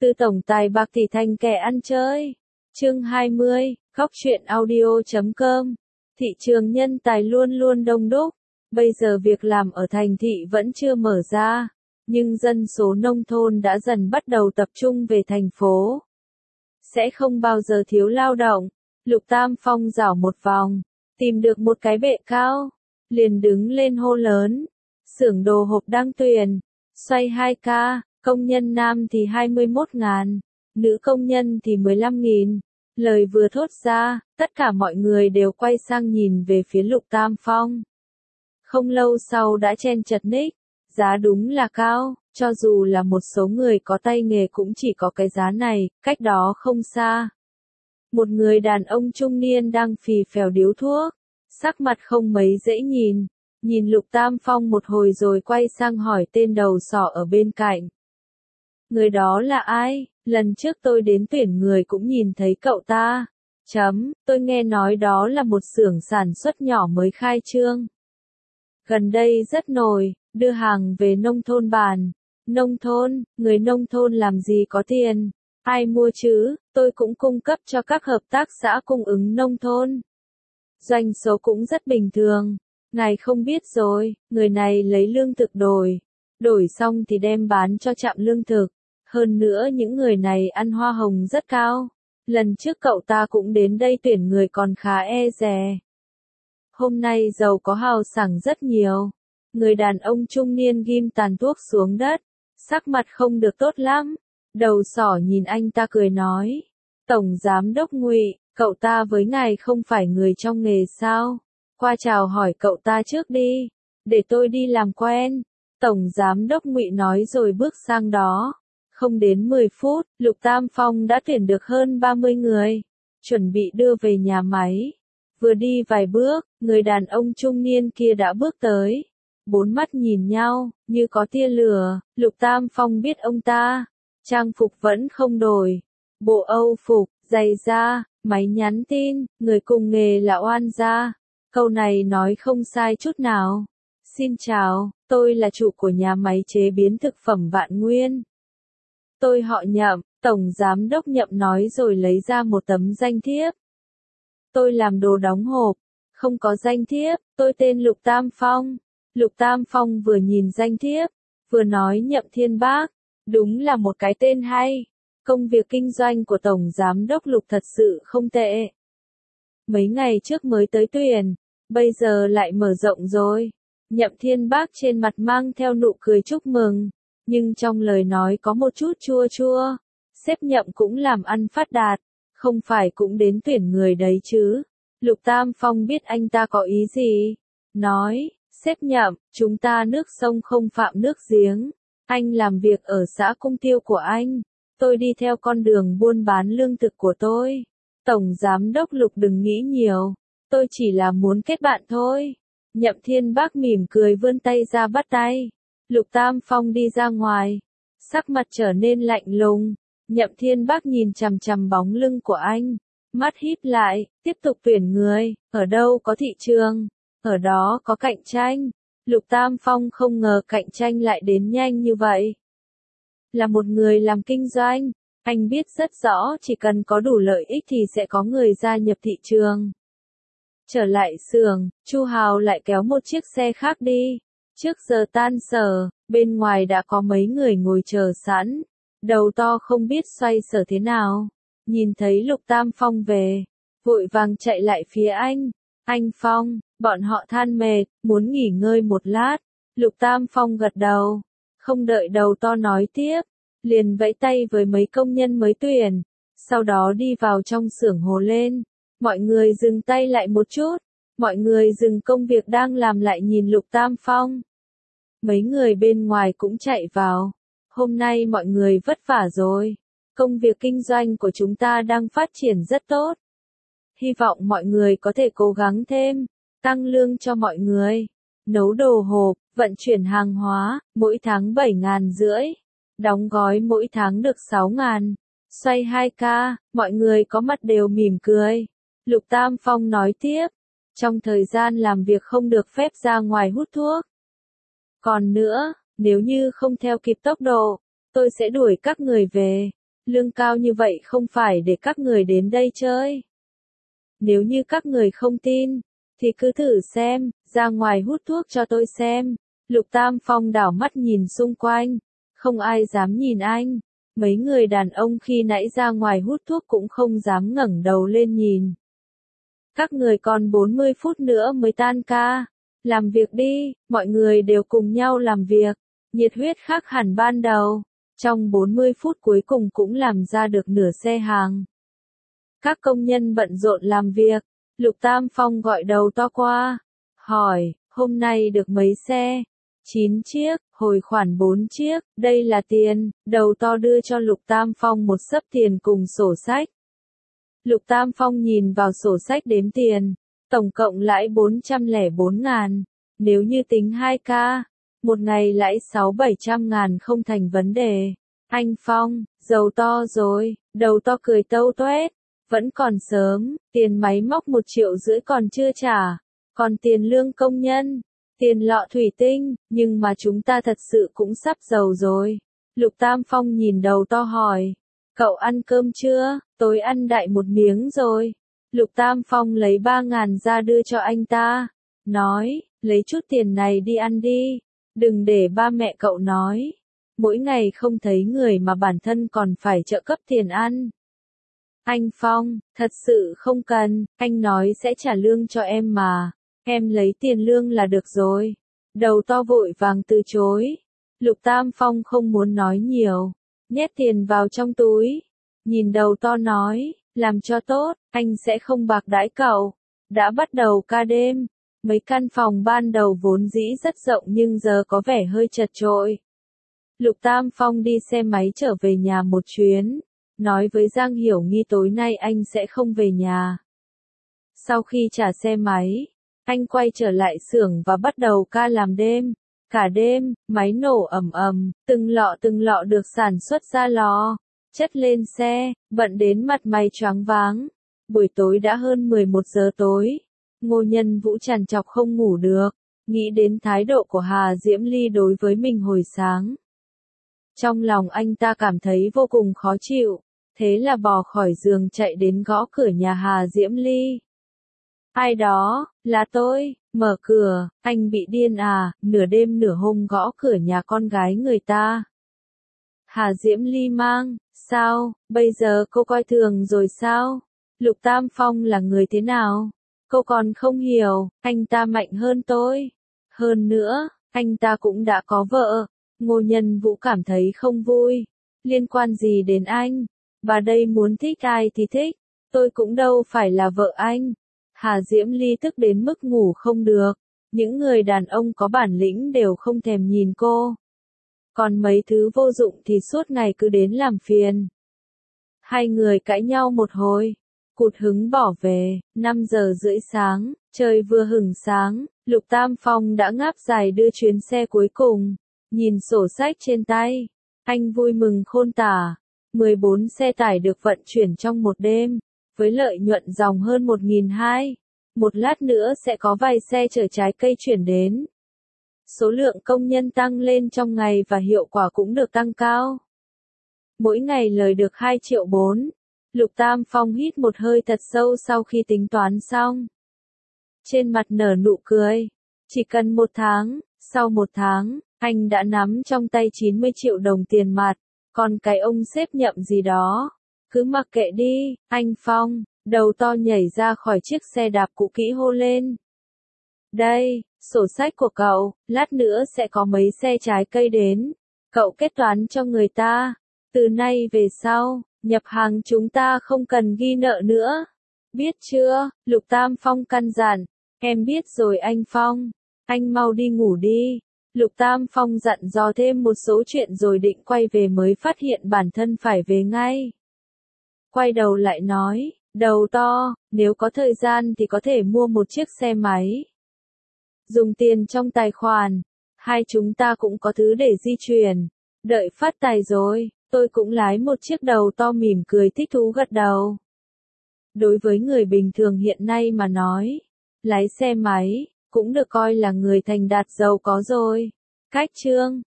Từ tổng tài bạc tỷ thành kẻ ăn chơi. Chương 20, Góc truyện audio.com. Thị trường nhân tài luôn luôn đông đúc. Bây giờ việc làm ở thành thị vẫn chưa mở ra, nhưng dân số nông thôn đã dần bắt đầu tập trung về thành phố. Sẽ không bao giờ thiếu lao động. Lục Tam Phong dạo một vòng, tìm được một cái bệ cao, liền đứng lên hô lớn. Xưởng đồ hộp đang tuyển, xoay 2K, công nhân nam thì 21.000, nữ công nhân thì 15.000. Lời vừa thốt ra, tất cả mọi người đều quay sang nhìn về phía Lục Tam Phong. Không lâu sau đã chen chật ních, giá đúng là cao, cho dù là một số người có tay nghề cũng chỉ có cái giá này, cách đó không xa. Một người đàn ông trung niên đang phì phèo điếu thuốc, sắc mặt không mấy dễ nhìn Lục Tam Phong một hồi rồi quay sang hỏi tên đầu sỏ ở bên cạnh. Người đó là ai? Lần trước tôi đến tuyển người cũng nhìn thấy cậu ta. Tôi nghe nói đó là một xưởng sản xuất nhỏ mới khai trương. Gần đây rất nổi, đưa hàng về nông thôn bàn. Nông thôn, người nông thôn làm gì có tiền? Ai mua chứ? Tôi cũng cung cấp cho các hợp tác xã cung ứng nông thôn. Doanh số cũng rất bình thường. Ngài không biết rồi, người này lấy lương thực đổi xong thì đem bán cho trạm lương thực. Hơn nữa những người này ăn hoa hồng rất cao. Lần trước cậu ta cũng đến đây tuyển người còn khá e dè. Hôm nay giàu có hào sảng rất nhiều. Người đàn ông trung niên ghim tàn thuốc xuống đất, sắc mặt không được tốt lắm. Đầu sỏ nhìn anh ta cười nói. Tổng giám đốc Ngụy, cậu ta với ngài không phải người trong nghề sao? Qua chào hỏi cậu ta trước đi, để tôi đi làm quen. Tổng giám đốc Ngụy nói rồi bước sang đó. Không đến 10 phút, Lục Tam Phong đã tuyển được hơn 30 người, chuẩn bị đưa về nhà máy. Vừa đi vài bước, người đàn ông trung niên kia đã bước tới. Bốn mắt nhìn nhau, như có tia lửa. Lục Tam Phong biết ông ta. Trang phục vẫn không đổi. Bộ Âu phục, giày da, máy nhắn tin, người cùng nghề là oan gia. Câu này nói không sai chút nào. Xin chào, tôi là chủ của nhà máy chế biến thực phẩm Vạn Nguyên. Tôi họ Nhậm, tổng giám đốc Nhậm nói rồi lấy ra một tấm danh thiếp. Tôi làm đồ đóng hộp, không có danh thiếp, tôi tên Lục Tam Phong. Lục Tam Phong vừa nhìn danh thiếp, vừa nói Nhậm Thiên Bác, đúng là một cái tên hay. Công việc kinh doanh của tổng giám đốc Lục thật sự không tệ. Mấy ngày trước mới tới tuyển, bây giờ lại mở rộng rồi. Nhậm Thiên Bác trên mặt mang theo nụ cười chúc mừng, nhưng trong lời nói có một chút chua chua. Sếp Nhậm cũng làm ăn phát đạt, không phải cũng đến tuyển người đấy chứ. Lục Tam Phong biết anh ta có ý gì. Nói, sếp Nhậm, chúng ta nước sông không phạm nước giếng. Anh làm việc ở xã Cung Tiêu của anh. Tôi đi theo con đường buôn bán lương thực của tôi. Tổng giám đốc Lục đừng nghĩ nhiều. Tôi chỉ là muốn kết bạn thôi. Nhậm Thiên Bác mỉm cười vươn tay ra bắt tay. Lục Tam Phong đi ra ngoài. Sắc mặt trở nên lạnh lùng. Nhậm Thiên Bác nhìn chằm chằm bóng lưng của anh. Mắt híp lại, tiếp tục tuyển người. Ở đâu có thị trường, ở đó có cạnh tranh. Lục Tam Phong không ngờ cạnh tranh lại đến nhanh như vậy. Là một người làm kinh doanh, anh biết rất rõ chỉ cần có đủ lợi ích thì sẽ có người gia nhập thị trường. Trở lại xưởng, Chu Hào lại kéo một chiếc xe khác đi. Trước giờ tan sở, bên ngoài đã có mấy người ngồi chờ sẵn. Đầu to không biết xoay sở thế nào. Nhìn thấy Lục Tam Phong về, vội vàng chạy lại phía anh. Anh Phong, bọn họ than mệt, muốn nghỉ ngơi một lát. Lục Tam Phong gật đầu. Không đợi đầu to nói tiếp, liền vẫy tay với mấy công nhân mới tuyển. Sau đó đi vào trong xưởng hồ lên. Mọi người dừng tay lại một chút. Mọi người dừng công việc đang làm lại nhìn Lục Tam Phong. Mấy người bên ngoài cũng chạy vào. Hôm nay mọi người vất vả rồi. Công việc kinh doanh của chúng ta đang phát triển rất tốt. Hy vọng mọi người có thể cố gắng thêm, tăng lương cho mọi người. Nấu đồ hộp, vận chuyển hàng hóa, mỗi tháng 7.500. Đóng gói mỗi tháng được 6.000. Xoay 2K, mọi người có mặt đều mỉm cười. Lục Tam Phong nói tiếp. Trong thời gian làm việc không được phép ra ngoài hút thuốc. Còn nữa, nếu như không theo kịp tốc độ, tôi sẽ đuổi các người về. lương cao như vậy không phải để các người đến đây chơi. Nếu như các người không tin, thì cứ thử xem, ra ngoài hút thuốc cho tôi xem. Lục Tam Phong đảo mắt nhìn xung quanh, không ai dám nhìn anh. Mấy người đàn ông khi nãy ra ngoài hút thuốc cũng không dám ngẩng đầu lên nhìn. Các người còn 40 phút nữa mới tan ca. Làm việc đi, mọi người đều cùng nhau làm việc. Nhiệt huyết khác hẳn ban đầu. Trong 40 phút cuối cùng cũng làm ra được nửa xe hàng. Các công nhân bận rộn làm việc. Lục Tam Phong gọi đầu to qua. Hỏi, hôm nay được mấy xe? 9 chiếc, hồi khoản 4 chiếc, đây là tiền. Đầu to đưa cho Lục Tam Phong một xấp tiền cùng sổ sách. Lục Tam Phong nhìn vào sổ sách đếm tiền. Tổng cộng lãi 404.000. Nếu như tính 2 ca, một ngày lãi 600-700.000 không thành vấn đề. Anh Phong, giàu to rồi. Đầu to cười tâu toét. Vẫn còn sớm, tiền máy móc 1,5 triệu còn chưa trả. Còn tiền lương công nhân, tiền lọ thủy tinh, nhưng mà chúng ta thật sự cũng sắp giàu rồi. Lục Tam Phong nhìn đầu to hỏi. Cậu ăn cơm chưa? Tôi ăn đại một miếng rồi. Lục Tam Phong lấy 3.000 ra đưa cho anh ta. Nói, lấy chút tiền này đi ăn đi. Đừng để ba mẹ cậu nói. Mỗi ngày không thấy người mà bản thân còn phải trợ cấp tiền ăn. Anh Phong, thật sự không cần, anh nói sẽ trả lương cho em mà. Em lấy tiền lương là được rồi. Đầu to vội vàng từ chối. Lục Tam Phong không muốn nói nhiều. Nhét tiền vào trong túi. Nhìn đầu to nói, làm cho tốt, anh sẽ không bạc đãi cậu. Đã bắt đầu ca đêm. Mấy căn phòng ban đầu vốn dĩ rất rộng nhưng giờ có vẻ hơi chật chội. Lục Tam Phong đi xe máy trở về nhà một chuyến. Nói với Giang Hiểu Nghi tối nay anh sẽ không về nhà. Sau khi trả xe máy, anh quay trở lại xưởng và bắt đầu ca làm đêm. Cả đêm, máy nổ ầm ầm, từng lọ được sản xuất ra lò, chất lên xe, bận đến mặt mày choáng váng. Buổi tối đã hơn 11 giờ tối. Ngô Nhân Vũ trằn trọc không ngủ được, nghĩ đến thái độ của Hà Diễm Ly đối với mình hồi sáng. Trong lòng anh ta cảm thấy vô cùng khó chịu. Thế là bò khỏi giường chạy đến gõ cửa nhà Hà Diễm Ly. Ai đó, là tôi, mở cửa, anh bị điên à, nửa đêm nửa hôm gõ cửa nhà con gái người ta. Hà Diễm Ly mang, sao, bây giờ cô coi thường rồi sao? Lục Tam Phong là người thế nào? Cô còn không hiểu, anh ta mạnh hơn tôi. Hơn nữa, anh ta cũng đã có vợ. Ngô Nhân Vũ cảm thấy không vui. Liên quan gì đến anh? Bà đây muốn thích ai thì thích, tôi cũng đâu phải là vợ anh. Hà Diễm Ly tức đến mức ngủ không được, những người đàn ông có bản lĩnh đều không thèm nhìn cô. Còn mấy thứ vô dụng thì suốt ngày cứ đến làm phiền. Hai người cãi nhau một hồi, cụt hứng bỏ về. 5 giờ rưỡi sáng, trời vừa hửng sáng, Lục Tam Phong đã ngáp dài đưa chuyến xe cuối cùng. Nhìn sổ sách trên tay, anh vui mừng khôn tả. 14 xe tải được vận chuyển trong một đêm, với lợi nhuận dòng hơn 1.200. Một lát nữa sẽ có vài xe chở trái cây chuyển đến. Số lượng công nhân tăng lên trong ngày và hiệu quả cũng được tăng cao. Mỗi ngày lời được 2,4 triệu. Lục Tam Phong hít một hơi thật sâu sau khi tính toán xong. Trên mặt nở nụ cười. Chỉ cần 1 tháng, sau 1 tháng, anh đã nắm trong tay 90 triệu đồng tiền mặt. Còn cái ông sếp nhậm gì đó, cứ mặc kệ đi, anh Phong. Đầu to nhảy ra khỏi chiếc xe đạp cũ kỹ hô lên. Đây, sổ sách của cậu, lát nữa sẽ có mấy xe trái cây đến. Cậu kết toán cho người ta. Từ nay về sau, nhập hàng chúng ta không cần ghi nợ nữa. Biết chưa? Lục Tam Phong căn dặn. Em biết rồi anh Phong. Anh mau đi ngủ đi. Lục Tam Phong dặn dò thêm một số chuyện rồi định quay về mới phát hiện bản thân phải về ngay. Quay đầu lại nói, đầu to, nếu có thời gian thì có thể mua một chiếc xe máy. Dùng tiền trong tài khoản, hai chúng ta cũng có thứ để di chuyển. Đợi phát tài rồi, tôi cũng lái một chiếc. Đầu to mỉm cười thích thú gật đầu. Đối với người bình thường hiện nay mà nói, lái xe máy cũng được coi là người thành đạt giàu có rồi. Cách chương